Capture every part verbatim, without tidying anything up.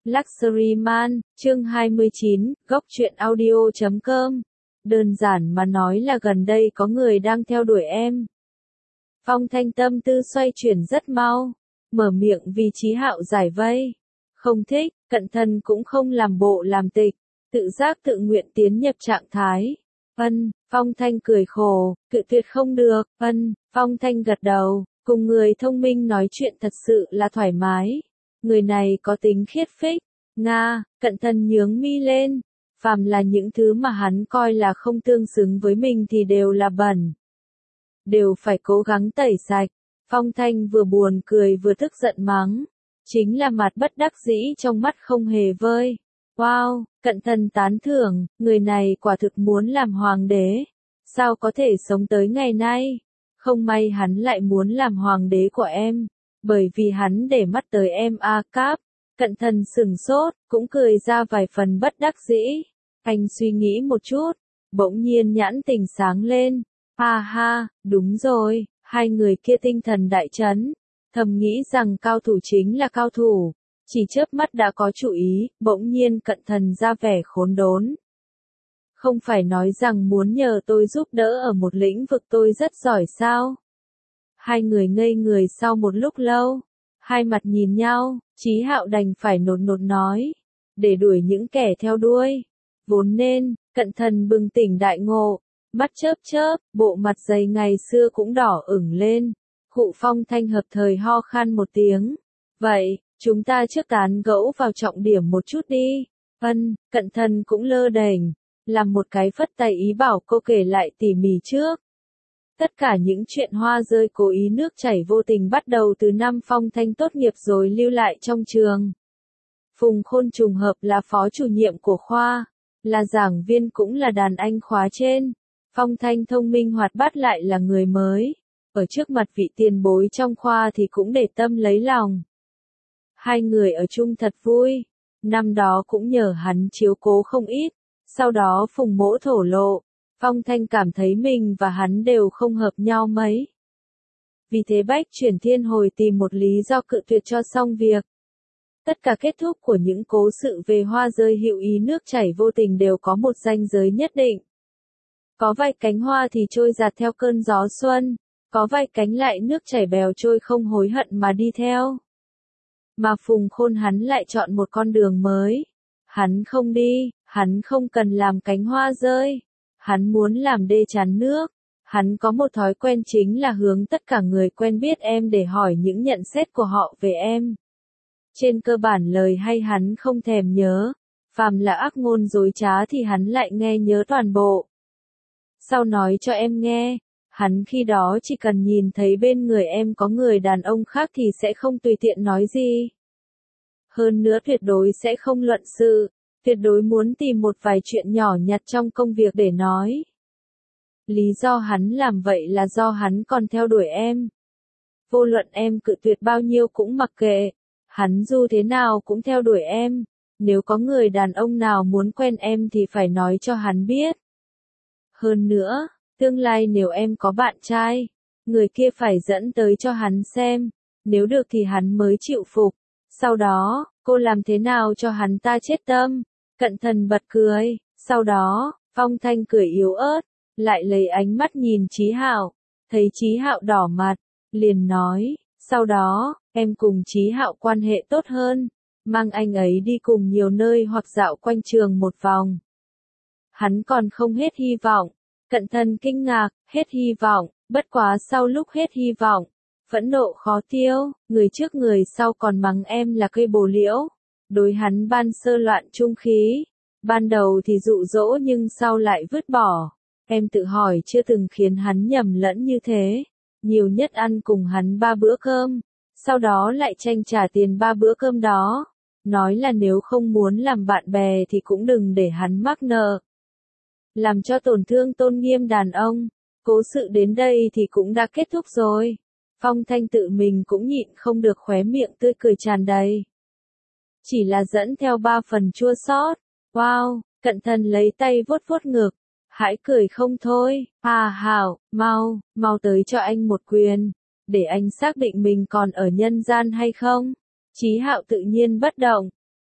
Luxury Man, chương hai mươi chín, góc truyện audio chấm com. Đơn giản mà nói là gần đây có người đang theo đuổi em. Phong Thanh tâm tư xoay chuyển rất mau, mở miệng vì Chí Hạo giải vây. Không thích, cận thần cũng không làm bộ làm tịch, tự giác tự nguyện tiến nhập trạng thái. Ân, Phong Thanh cười khổ, cự tuyệt không được. Ân, Phong Thanh gật đầu, cùng người thông minh nói chuyện thật sự là thoải mái. Người này có tính khiết phích. Nga, cận thần nhướng mi lên. Phàm là những thứ mà hắn coi là không tương xứng với mình thì đều là bẩn. Đều phải cố gắng tẩy sạch. Phong Thanh vừa buồn cười vừa tức giận mắng. Chính là mặt bất đắc dĩ trong mắt không hề vơi. Wow, cận thần tán thưởng, người này quả thực muốn làm hoàng đế. Sao có thể sống tới ngày nay? Không may hắn lại muốn làm hoàng đế của em. Bởi vì hắn để mắt tới em A Cáp. Cận thần sửng sốt, cũng cười ra vài phần bất đắc dĩ. Anh suy nghĩ một chút, bỗng nhiên nhãn tình sáng lên. Ha ha, đúng rồi, hai người kia tinh thần đại chấn. Thầm nghĩ rằng cao thủ chính là cao thủ. Chỉ chớp mắt đã có chủ ý, bỗng nhiên cận thần ra vẻ khốn đốn. Không phải nói rằng muốn nhờ tôi giúp đỡ ở một lĩnh vực tôi rất giỏi sao? Hai người ngây người sau một lúc lâu. Hai mặt nhìn nhau, Chí Hạo đành phải nột nột nói. Để đuổi những kẻ theo đuôi. Vốn nên, cận thần bừng tỉnh đại ngộ. Mắt chớp chớp, bộ mặt dày ngày xưa cũng đỏ ửng lên. Cụ Phong Thanh hợp thời ho khan một tiếng. Vậy, chúng ta trước tán gẫu vào trọng điểm một chút đi. Ân, cận thần cũng lơ đễnh, làm một cái phất tay ý bảo cô kể lại tỉ mỉ trước. Tất cả những chuyện hoa rơi cố ý nước chảy vô tình bắt đầu từ năm Phong Thanh tốt nghiệp rồi lưu lại trong trường. Phùng Khôn trùng hợp là phó chủ nhiệm của khoa, là giảng viên cũng là đàn anh khóa trên. Phong Thanh thông minh hoạt bát lại là người mới. Ở trước mặt vị tiền bối trong khoa thì cũng để tâm lấy lòng. Hai người ở chung thật vui. Năm đó cũng nhờ hắn chiếu cố không ít. Sau đó Phùng Mỗ thổ lộ. Phong Thanh cảm thấy mình và hắn đều không hợp nhau mấy. Vì thế Bách Chuyển Thiên Hồi tìm một lý do cự tuyệt cho xong việc. Tất cả kết thúc của những cố sự về hoa rơi hữu ý nước chảy vô tình đều có một ranh giới nhất định. Có vài cánh hoa thì trôi giạt theo cơn gió xuân, có vài cánh lại nước chảy bèo trôi không hối hận mà đi theo. Mà Phùng Khôn hắn lại chọn một con đường mới. Hắn không đi, hắn không cần làm cánh hoa rơi. Hắn muốn làm đê chắn nước. Hắn có một thói quen chính là hướng tất cả người quen biết em để hỏi những nhận xét của họ về em. Trên cơ bản lời hay hắn không thèm nhớ. Phàm là ác ngôn dối trá thì hắn lại nghe nhớ toàn bộ. Sau nói cho em nghe, hắn khi đó chỉ cần nhìn thấy bên người em có người đàn ông khác thì sẽ không tùy tiện nói gì. Hơn nữa tuyệt đối sẽ không luận sự, tuyệt đối muốn tìm một vài chuyện nhỏ nhặt trong công việc để nói. Lý do hắn làm vậy là do hắn còn theo đuổi em. Vô luận em cự tuyệt bao nhiêu cũng mặc kệ, hắn dù thế nào cũng theo đuổi em. Nếu có người đàn ông nào muốn quen em thì phải nói cho hắn biết. Hơn nữa, tương lai nếu em có bạn trai, người kia phải dẫn tới cho hắn xem, nếu được thì hắn mới chịu phục. Sau đó, cô làm thế nào cho hắn ta chết tâm? Cận thần bật cười, sau đó, Phong Thanh cười yếu ớt, lại lấy ánh mắt nhìn Chí Hạo, thấy Chí Hạo đỏ mặt, liền nói, sau đó, em cùng Chí Hạo quan hệ tốt hơn, mang anh ấy đi cùng nhiều nơi hoặc dạo quanh trường một vòng. Hắn còn không hết hy vọng. Cận thần kinh ngạc, hết hy vọng, bất quá sau lúc hết hy vọng, phẫn nộ khó tiêu, người trước người sau còn mắng em là cây bồ liễu. Đối hắn ban sơ loạn trung khí, ban đầu thì dụ dỗ nhưng sau lại vứt bỏ. Em tự hỏi chưa từng khiến hắn nhầm lẫn như thế, nhiều nhất ăn cùng hắn ba bữa cơm, sau đó lại tranh trả tiền ba bữa cơm đó. Nói là nếu không muốn làm bạn bè thì cũng đừng để hắn mắc nợ. Làm cho tổn thương tôn nghiêm đàn ông. Cố sự đến đây thì cũng đã kết thúc rồi. Phong Thanh tự mình cũng nhịn không được khóe miệng tươi cười tràn đầy. Chỉ là dẫn theo ba phần chua xót. Wow, cận thần lấy tay vuốt vuốt ngực. Hãy cười không thôi. À Hảo, mau, mau tới cho anh một quyền. Để anh xác định mình còn ở nhân gian hay không. Chí Hạo tự nhiên bất động.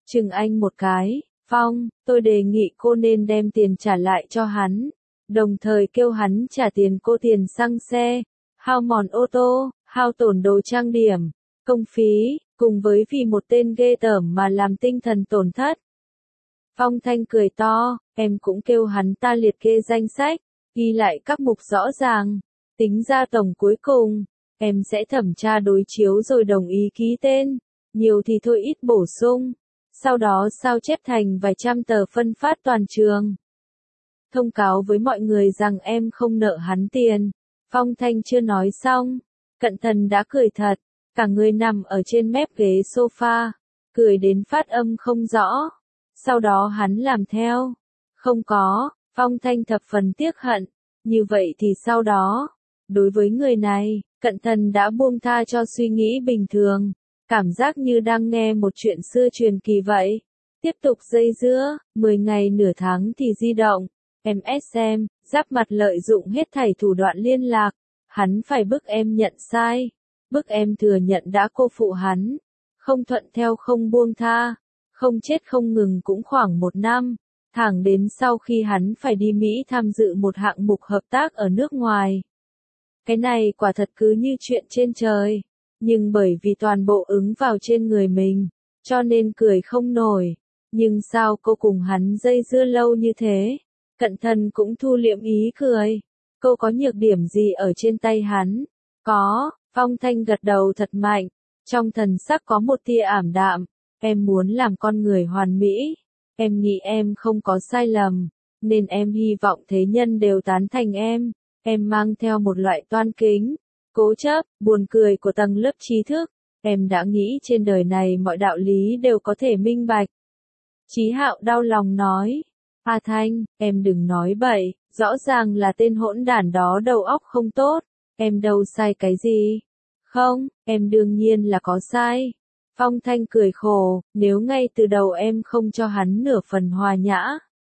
chừng anh một cái, Phong, tôi đề nghị cô nên đem tiền trả lại cho hắn, đồng thời kêu hắn trả tiền cô tiền xăng xe, hao mòn ô tô, hao tổn đồ trang điểm, công phí, cùng với vì một tên ghê tởm mà làm tinh thần tổn thất. Phong Thanh cười to, em cũng kêu hắn ta liệt kê danh sách, ghi lại các mục rõ ràng, tính ra tổng cuối cùng, em sẽ thẩm tra đối chiếu rồi đồng ý ký tên, nhiều thì thôi ít bổ sung, sau đó sao chép thành vài trăm tờ phân phát toàn trường. Thông cáo với mọi người rằng em không nợ hắn tiền. Phong Thanh chưa nói xong, Cận Thần đã cười thật, cả người nằm ở trên mép ghế sofa, cười đến phát âm không rõ. Sau đó hắn làm theo. Không có, Phong Thanh thập phần tiếc hận, như vậy thì sau đó, đối với người này, Cận Thần đã buông tha cho suy nghĩ bình thường, cảm giác như đang nghe một chuyện xưa truyền kỳ vậy. Tiếp tục dây dưa, mười ngày nửa tháng thì di động, em ét em, giáp mặt lợi dụng hết thảy thủ đoạn liên lạc, hắn phải bức em nhận sai, bức em thừa nhận đã cô phụ hắn, không thuận theo không buông tha, không chết không ngừng cũng khoảng một năm, thẳng đến sau khi hắn phải đi Mỹ tham dự một hạng mục hợp tác ở nước ngoài. Cái này quả thật cứ như chuyện trên trời, nhưng bởi vì toàn bộ ứng vào trên người mình, cho nên cười không nổi. Nhưng sao cô cùng hắn dây dưa lâu như thế? Cận Thần cũng thu liệm ý cười. Cô có nhược điểm gì ở trên tay hắn? Có, Phong Thanh gật đầu thật mạnh. Trong thần sắc có một tia ảm đạm. Em muốn làm con người hoàn mỹ. Em nghĩ em không có sai lầm. Nên em hy vọng thế nhân đều tán thành em. Em mang theo một loại toan kính, cố chấp, buồn cười của tầng lớp trí thức. Em đã nghĩ trên đời này mọi đạo lý đều có thể minh bạch. Chí Hạo đau lòng nói, A Thanh, em đừng nói bậy, rõ ràng là tên hỗn đản đó đầu óc không tốt, em đâu sai cái gì. Không, em đương nhiên là có sai. Phong Thanh cười khổ, nếu ngay từ đầu em không cho hắn nửa phần hòa nhã,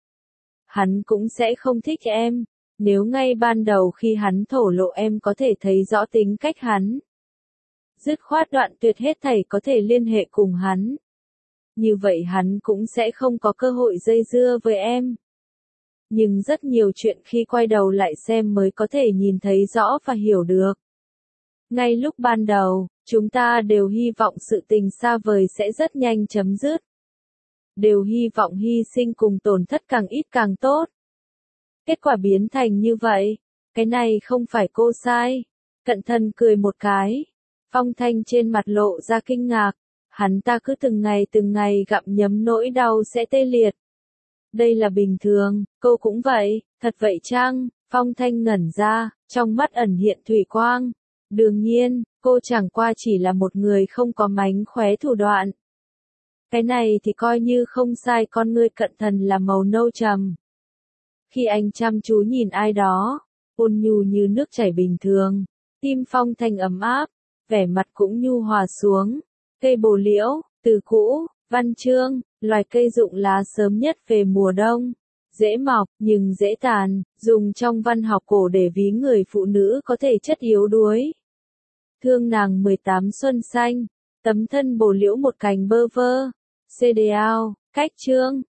hắn cũng sẽ không thích em. Nếu ngay ban đầu khi hắn thổ lộ em có thể thấy rõ tính cách hắn, dứt khoát đoạn tuyệt hết thảy có thể liên hệ cùng hắn, như vậy hắn cũng sẽ không có cơ hội dây dưa với em. Nhưng rất nhiều chuyện khi quay đầu lại xem mới có thể nhìn thấy rõ và hiểu được. Ngay lúc ban đầu, chúng ta đều hy vọng sự tình xa vời sẽ rất nhanh chấm dứt. Đều hy vọng hy sinh cùng tổn thất càng ít càng tốt. Kết quả biến thành như vậy, cái này không phải cô sai. Cận Thần cười một cái. Phong Thanh trên mặt lộ ra kinh ngạc. Hắn ta cứ từng ngày từng ngày gặm nhấm nỗi đau sẽ tê liệt. Đây là bình thường, cô cũng vậy, thật vậy chăng? Phong Thanh ngẩn ra, trong mắt ẩn hiện thủy quang. Đương nhiên, cô chẳng qua chỉ là một người không có mánh khóe thủ đoạn. Cái này thì coi như không sai. Con ngươi Cận Thần là màu nâu trầm. Khi anh chăm chú nhìn ai đó, ôn nhu như nước chảy bình thường, tim Phong Thanh ấm áp, vẻ mặt cũng nhu hòa xuống. Cây bồ liễu, từ cũ, văn chương, loài cây rụng lá sớm nhất về mùa đông. Dễ mọc, nhưng dễ tàn, dùng trong văn học cổ để ví người phụ nữ có thể chất yếu đuối. Thương nàng mười tám xuân xanh, tấm thân bồ liễu một cành bơ vơ. xê đê ao, cách chương.